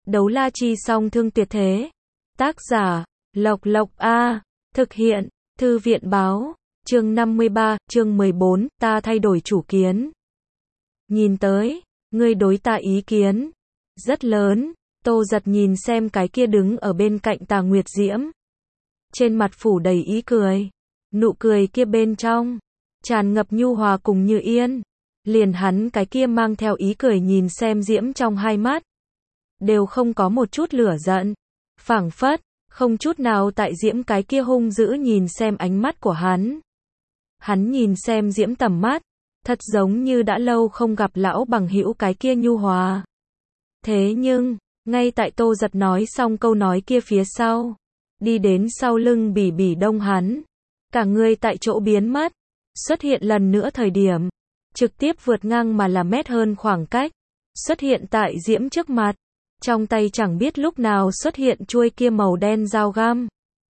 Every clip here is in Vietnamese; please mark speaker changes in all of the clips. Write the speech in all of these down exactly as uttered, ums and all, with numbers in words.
Speaker 1: Đấu la chi song thương tuyệt thế. Tác giả, Lộc Lộc A. Thực hiện, Thư viện báo. Chương năm mươi ba, chương mười bốn, ta thay đổi chủ kiến. Nhìn tới, ngươi đối ta ý kiến rất lớn. Tô Giật nhìn xem cái kia đứng ở bên cạnh Tà Nguyệt Diễm. Trên mặt phủ đầy ý cười. Nụ cười kia bên trong tràn ngập nhu hòa cùng như yên. Liền hắn cái kia mang theo ý cười nhìn xem Diễm trong hai mắt. Đều không có một chút lửa giận. Phảng phất, không chút nào tại Diễm cái kia hung dữ nhìn xem ánh mắt của hắn. Hắn nhìn xem Diễm tầm mắt, thật giống như đã lâu không gặp lão bằng hữu cái kia nhu hòa. Thế nhưng, ngay tại Tô Giật nói xong câu nói kia phía sau, đi đến sau lưng Bỉ Bỉ Đông hắn, cả người tại chỗ biến mất, xuất hiện lần nữa thời điểm, trực tiếp vượt ngang mà là mét hơn khoảng cách, xuất hiện tại Diễm trước mặt, trong tay chẳng biết lúc nào xuất hiện chuôi kia màu đen dao găm.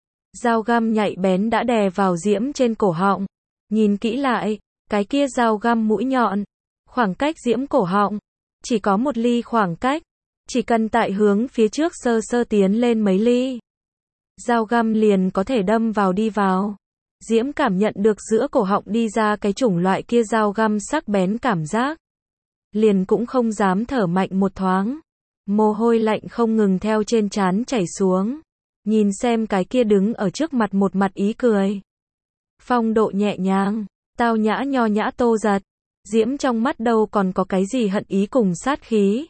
Speaker 1: Dao găm nhạy bén đã đè vào Diễm trên cổ họng, nhìn kỹ lại, cái kia dao găm mũi nhọn, khoảng cách Diễm cổ họng, chỉ có một ly khoảng cách, chỉ cần tại hướng phía trước sơ sơ tiến lên mấy ly. Dao găm liền có thể đâm vào đi vào. Diễm cảm nhận được giữa cổ họng đi ra cái chủng loại kia dao găm sắc bén cảm giác. Liền cũng không dám thở mạnh một thoáng. Mồ hôi lạnh không ngừng theo trên trán chảy xuống. Nhìn xem cái kia đứng ở trước mặt một mặt ý cười. Phong độ nhẹ nhàng, tao nhã nho nhã Tô Giật. Diễm trong mắt đâu còn có cái gì hận ý cùng sát khí.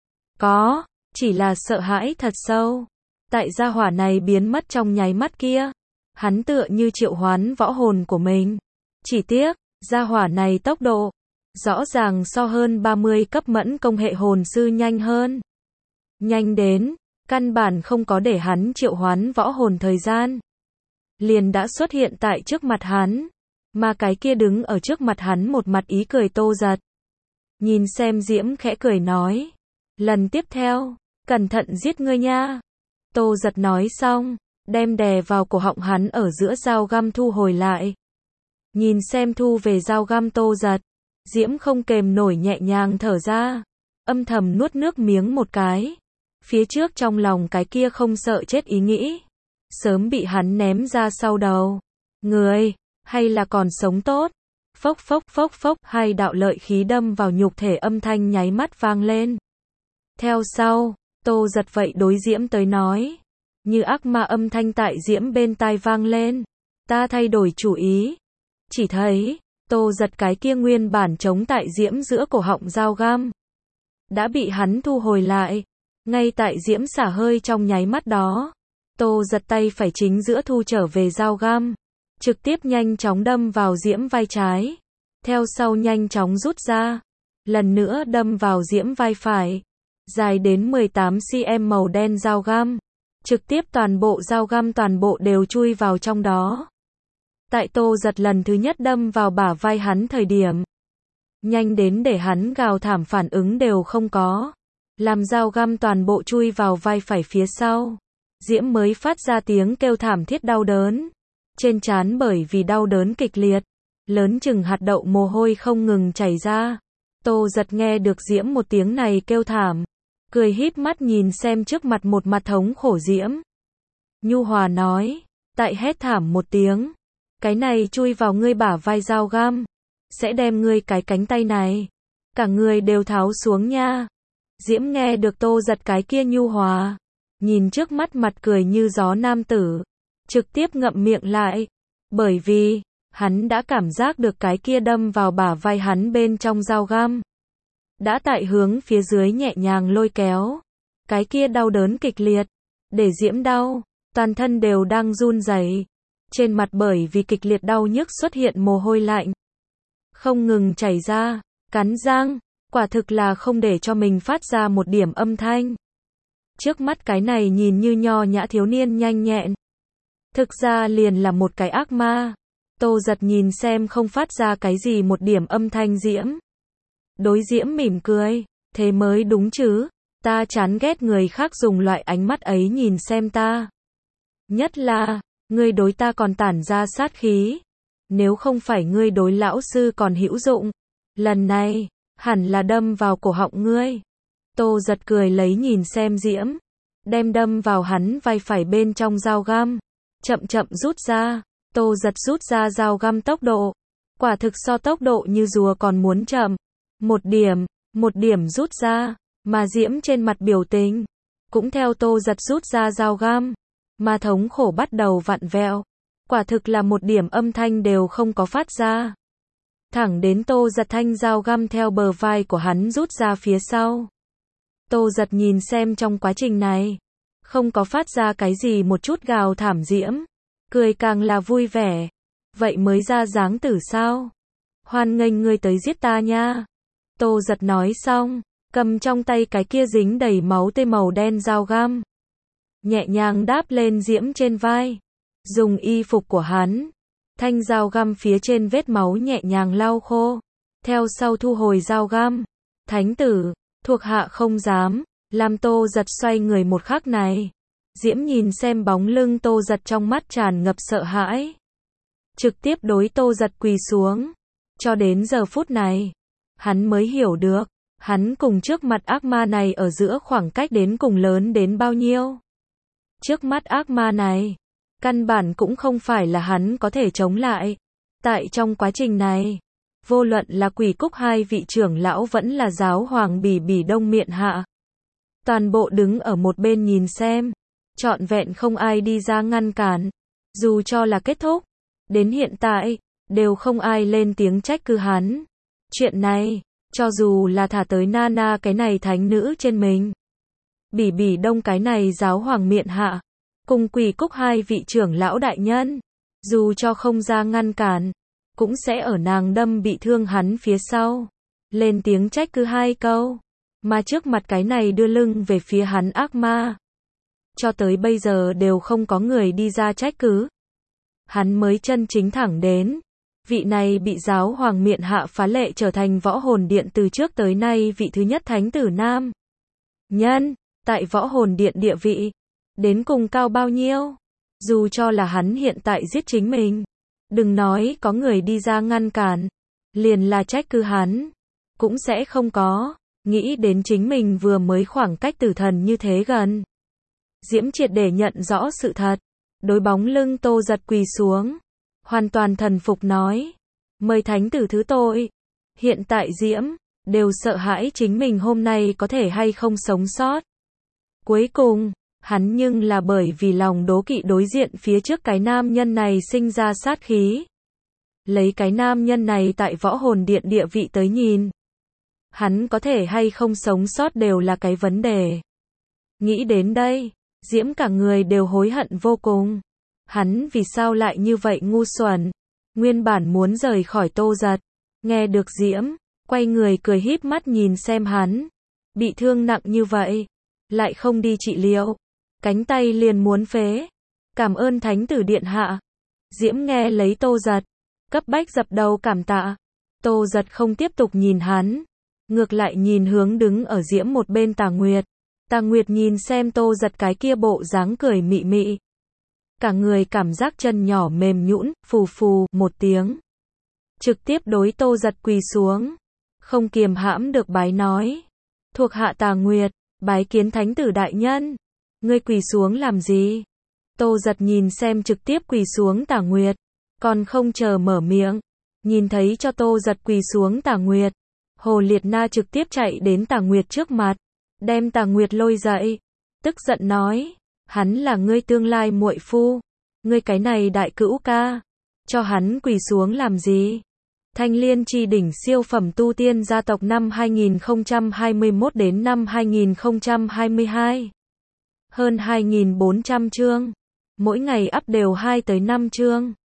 Speaker 1: Có, chỉ là sợ hãi thật sâu. Tại gia hỏa này biến mất trong nháy mắt kia. Hắn tựa như triệu hoán võ hồn của mình. Chỉ tiếc, gia hỏa này tốc độ, rõ ràng so hơn ba mươi cấp mẫn công hệ hồn sư nhanh hơn. Nhanh đến, căn bản không có để hắn triệu hoán võ hồn thời gian. Liền đã xuất hiện tại trước mặt hắn. Mà cái kia đứng ở trước mặt hắn một mặt ý cười Tô Giật. Nhìn xem Diễm khẽ cười nói. Lần tiếp theo, cẩn thận giết ngươi nha. Tô Giật nói xong, đem đè vào cổ họng hắn ở giữa dao găm thu hồi lại. Nhìn xem thu về dao găm Tô Giật. Diễm không kềm nổi nhẹ nhàng thở ra. Âm thầm nuốt nước miếng một cái. Phía trước trong lòng cái kia không sợ chết ý nghĩ. Sớm bị hắn ném ra sau đầu. Người, hay là còn sống tốt. Phốc phốc phốc phốc, hai đạo lợi khí đâm vào nhục thể âm thanh nháy mắt vang lên. Theo sau, Tô Giật vậy đối Diễm tới nói. Như ác ma âm thanh tại Diễm bên tai vang lên. Ta thay đổi chủ ý. Chỉ thấy, Tô Giật cái kia nguyên bản chống tại Diễm giữa cổ họng dao găm. Đã bị hắn thu hồi lại. Ngay tại Diễm xả hơi trong nháy mắt đó. Tô Giật tay phải chính giữa thu trở về dao găm. Trực tiếp nhanh chóng đâm vào Diễm vai trái. Theo sau nhanh chóng rút ra. Lần nữa đâm vào Diễm vai phải. Dài đến mười tám xăng-ti-mét màu đen dao găm. Trực tiếp toàn bộ dao găm toàn bộ đều chui vào trong đó. Tại Tô Giật lần thứ nhất đâm vào bả vai hắn thời điểm. Nhanh đến để hắn gào thảm phản ứng đều không có. Làm dao găm toàn bộ chui vào vai phải phía sau. Diễm mới phát ra tiếng kêu thảm thiết đau đớn. Trên trán bởi vì đau đớn kịch liệt. Lớn chừng hạt đậu mồ hôi không ngừng chảy ra. Tô Giật nghe được Diễm một tiếng này kêu thảm. Cười híp mắt nhìn xem trước mặt một mặt thống khổ Diễm. Nhu hòa nói. Tại hét thảm một tiếng. Cái này chui vào ngươi bả vai dao găm. Sẽ đem ngươi cái cánh tay này. Cả người đều tháo xuống nha. Diễm nghe được Tô Giật cái kia nhu hòa. Nhìn trước mắt mặt cười như gió nam tử. Trực tiếp ngậm miệng lại. Bởi vì, hắn đã cảm giác được cái kia đâm vào bả vai hắn bên trong dao găm. Đã tại hướng phía dưới nhẹ nhàng lôi kéo. Cái kia đau đớn kịch liệt. Để Diễm đau, toàn thân đều đang run rẩy. Trên mặt bởi vì kịch liệt đau nhức xuất hiện mồ hôi lạnh. Không ngừng chảy ra, cắn răng, quả thực là không để cho mình phát ra một điểm âm thanh. Trước mắt cái này nhìn như nho nhã thiếu niên nhanh nhẹn. Thực ra liền là một cái ác ma. Tô Giật nhìn xem không phát ra cái gì một điểm âm thanh Diễm. Đối Diễm mỉm cười, thế mới đúng chứ. Ta chán ghét người khác dùng loại ánh mắt ấy nhìn xem ta. Nhất là, ngươi đối ta còn tản ra sát khí. Nếu không phải ngươi đối lão sư còn hữu dụng. Lần này, hẳn là đâm vào cổ họng ngươi. Tô Giật cười lấy nhìn xem Diễm, đem đâm vào hắn vai phải bên trong dao găm, chậm chậm rút ra. Tô Giật rút ra dao găm tốc độ, quả thực so tốc độ như rùa còn muốn chậm. Một điểm, một điểm rút ra, mà Diễm trên mặt biểu tình, cũng theo Tô Giật rút ra dao găm, mà thống khổ bắt đầu vặn vẹo. Quả thực là một điểm âm thanh đều không có phát ra. Thẳng đến Tô Giật thanh dao găm theo bờ vai của hắn rút ra phía sau. Tô Giật nhìn xem trong quá trình này, không có phát ra cái gì một chút gào thảm. Diễm cười càng là vui vẻ. Vậy mới ra dáng tử sao? Hoan nghênh ngươi tới giết ta nha. Tô Giật nói xong, cầm trong tay cái kia dính đầy máu tươi màu đen dao găm, nhẹ nhàng đáp lên Diễm trên vai, dùng y phục của hắn, thanh dao găm phía trên vết máu nhẹ nhàng lau khô, theo sau thu hồi dao găm. Thánh tử, thuộc hạ không dám. Làm Tô Giật xoay người một khắc này, Diễm nhìn xem bóng lưng Tô Giật trong mắt tràn ngập sợ hãi, trực tiếp đối Tô Giật quỳ xuống. Cho đến giờ phút này, hắn mới hiểu được, hắn cùng trước mặt ác ma này ở giữa khoảng cách đến cùng lớn đến bao nhiêu. Trước mắt ác ma này, căn bản cũng không phải là hắn có thể chống lại. Tại trong quá trình này, vô luận là Quỷ Cúc hai vị trưởng lão vẫn là giáo hoàng Bỉ Bỉ Đông Miện Hạ, toàn bộ đứng ở một bên nhìn xem, trọn vẹn không ai đi ra ngăn cản. Dù cho là kết thúc, đến hiện tại, đều không ai lên tiếng trách cứ hắn. Chuyện này, cho dù là thả tới Nana cái này thánh nữ trên mình, Bỉ Bỉ Đông cái này giáo hoàng Miện Hạ, cùng Quỷ Cúc hai vị trưởng lão đại nhân, dù cho không ra ngăn cản, cũng sẽ ở nàng đâm bị thương hắn phía sau, lên tiếng trách cứ hai câu. Mà trước mặt cái này đưa lưng về phía hắn ác ma, cho tới bây giờ đều không có người đi ra trách cứ. Hắn mới chân chính thẳng đến, vị này bị giáo hoàng Miện Hạ phá lệ trở thành Võ Hồn Điện từ trước tới nay vị thứ nhất thánh tử nam nhân, tại Võ Hồn Điện địa vị, đến cùng cao bao nhiêu. Dù cho là hắn hiện tại giết chính mình, đừng nói có người đi ra ngăn cản, liền là trách cứ hắn, cũng sẽ không có. Nghĩ đến chính mình vừa mới khoảng cách tử thần như thế gần, Diễm triệt để nhận rõ sự thật, đối bóng lưng Tô Giật quỳ xuống, hoàn toàn thần phục nói, mời thánh tử thứ tội. Hiện tại Diễm đều sợ hãi chính mình hôm nay có thể hay không sống sót. Cuối cùng, hắn nhưng là bởi vì lòng đố kỵ đối diện phía trước cái nam nhân này sinh ra sát khí. Lấy cái nam nhân này tại Võ Hồn Điện địa vị tới nhìn, hắn có thể hay không sống sót đều là cái vấn đề. Nghĩ đến đây, Diễm cả người đều hối hận vô cùng. Hắn vì sao lại như vậy ngu xuẩn? Nguyên bản muốn rời khỏi Tô Giật, nghe được Diễm, quay người cười híp mắt nhìn xem hắn. Bị thương nặng như vậy, lại không đi trị liệu, cánh tay liền muốn phế. Cảm ơn thánh tử điện hạ. Diễm nghe lấy Tô Giật, cấp bách dập đầu cảm tạ. Tô Giật không tiếp tục nhìn hắn, ngược lại nhìn hướng đứng ở Diễm một bên Tà Nguyệt. Tà Nguyệt nhìn xem Tô Giật cái kia bộ dáng cười mị mị, cả người cảm giác chân nhỏ mềm nhũn, phù phù một tiếng, trực tiếp đối Tô Giật quỳ xuống, không kiềm hãm được bái nói, thuộc hạ Tà Nguyệt, bái kiến thánh tử đại nhân. Ngươi quỳ xuống làm gì? Tô Giật nhìn xem trực tiếp quỳ xuống Tà Nguyệt, còn không chờ mở miệng, nhìn thấy cho Tô Giật quỳ xuống Tà Nguyệt, Hồ Liệt Na trực tiếp chạy đến Tà Nguyệt trước mặt, đem Tà Nguyệt lôi dậy, tức giận nói, hắn là ngươi tương lai muội phu, ngươi cái này đại cữu ca, cho hắn quỳ xuống làm gì? Thanh Liên Chi đỉnh siêu phẩm tu tiên gia tộc năm hai nghìn không trăm hai mươi mốt đến năm hai nghìn không trăm hai mươi hai. Hơn hai nghìn bốn trăm chương, mỗi ngày up đều hai tới năm chương.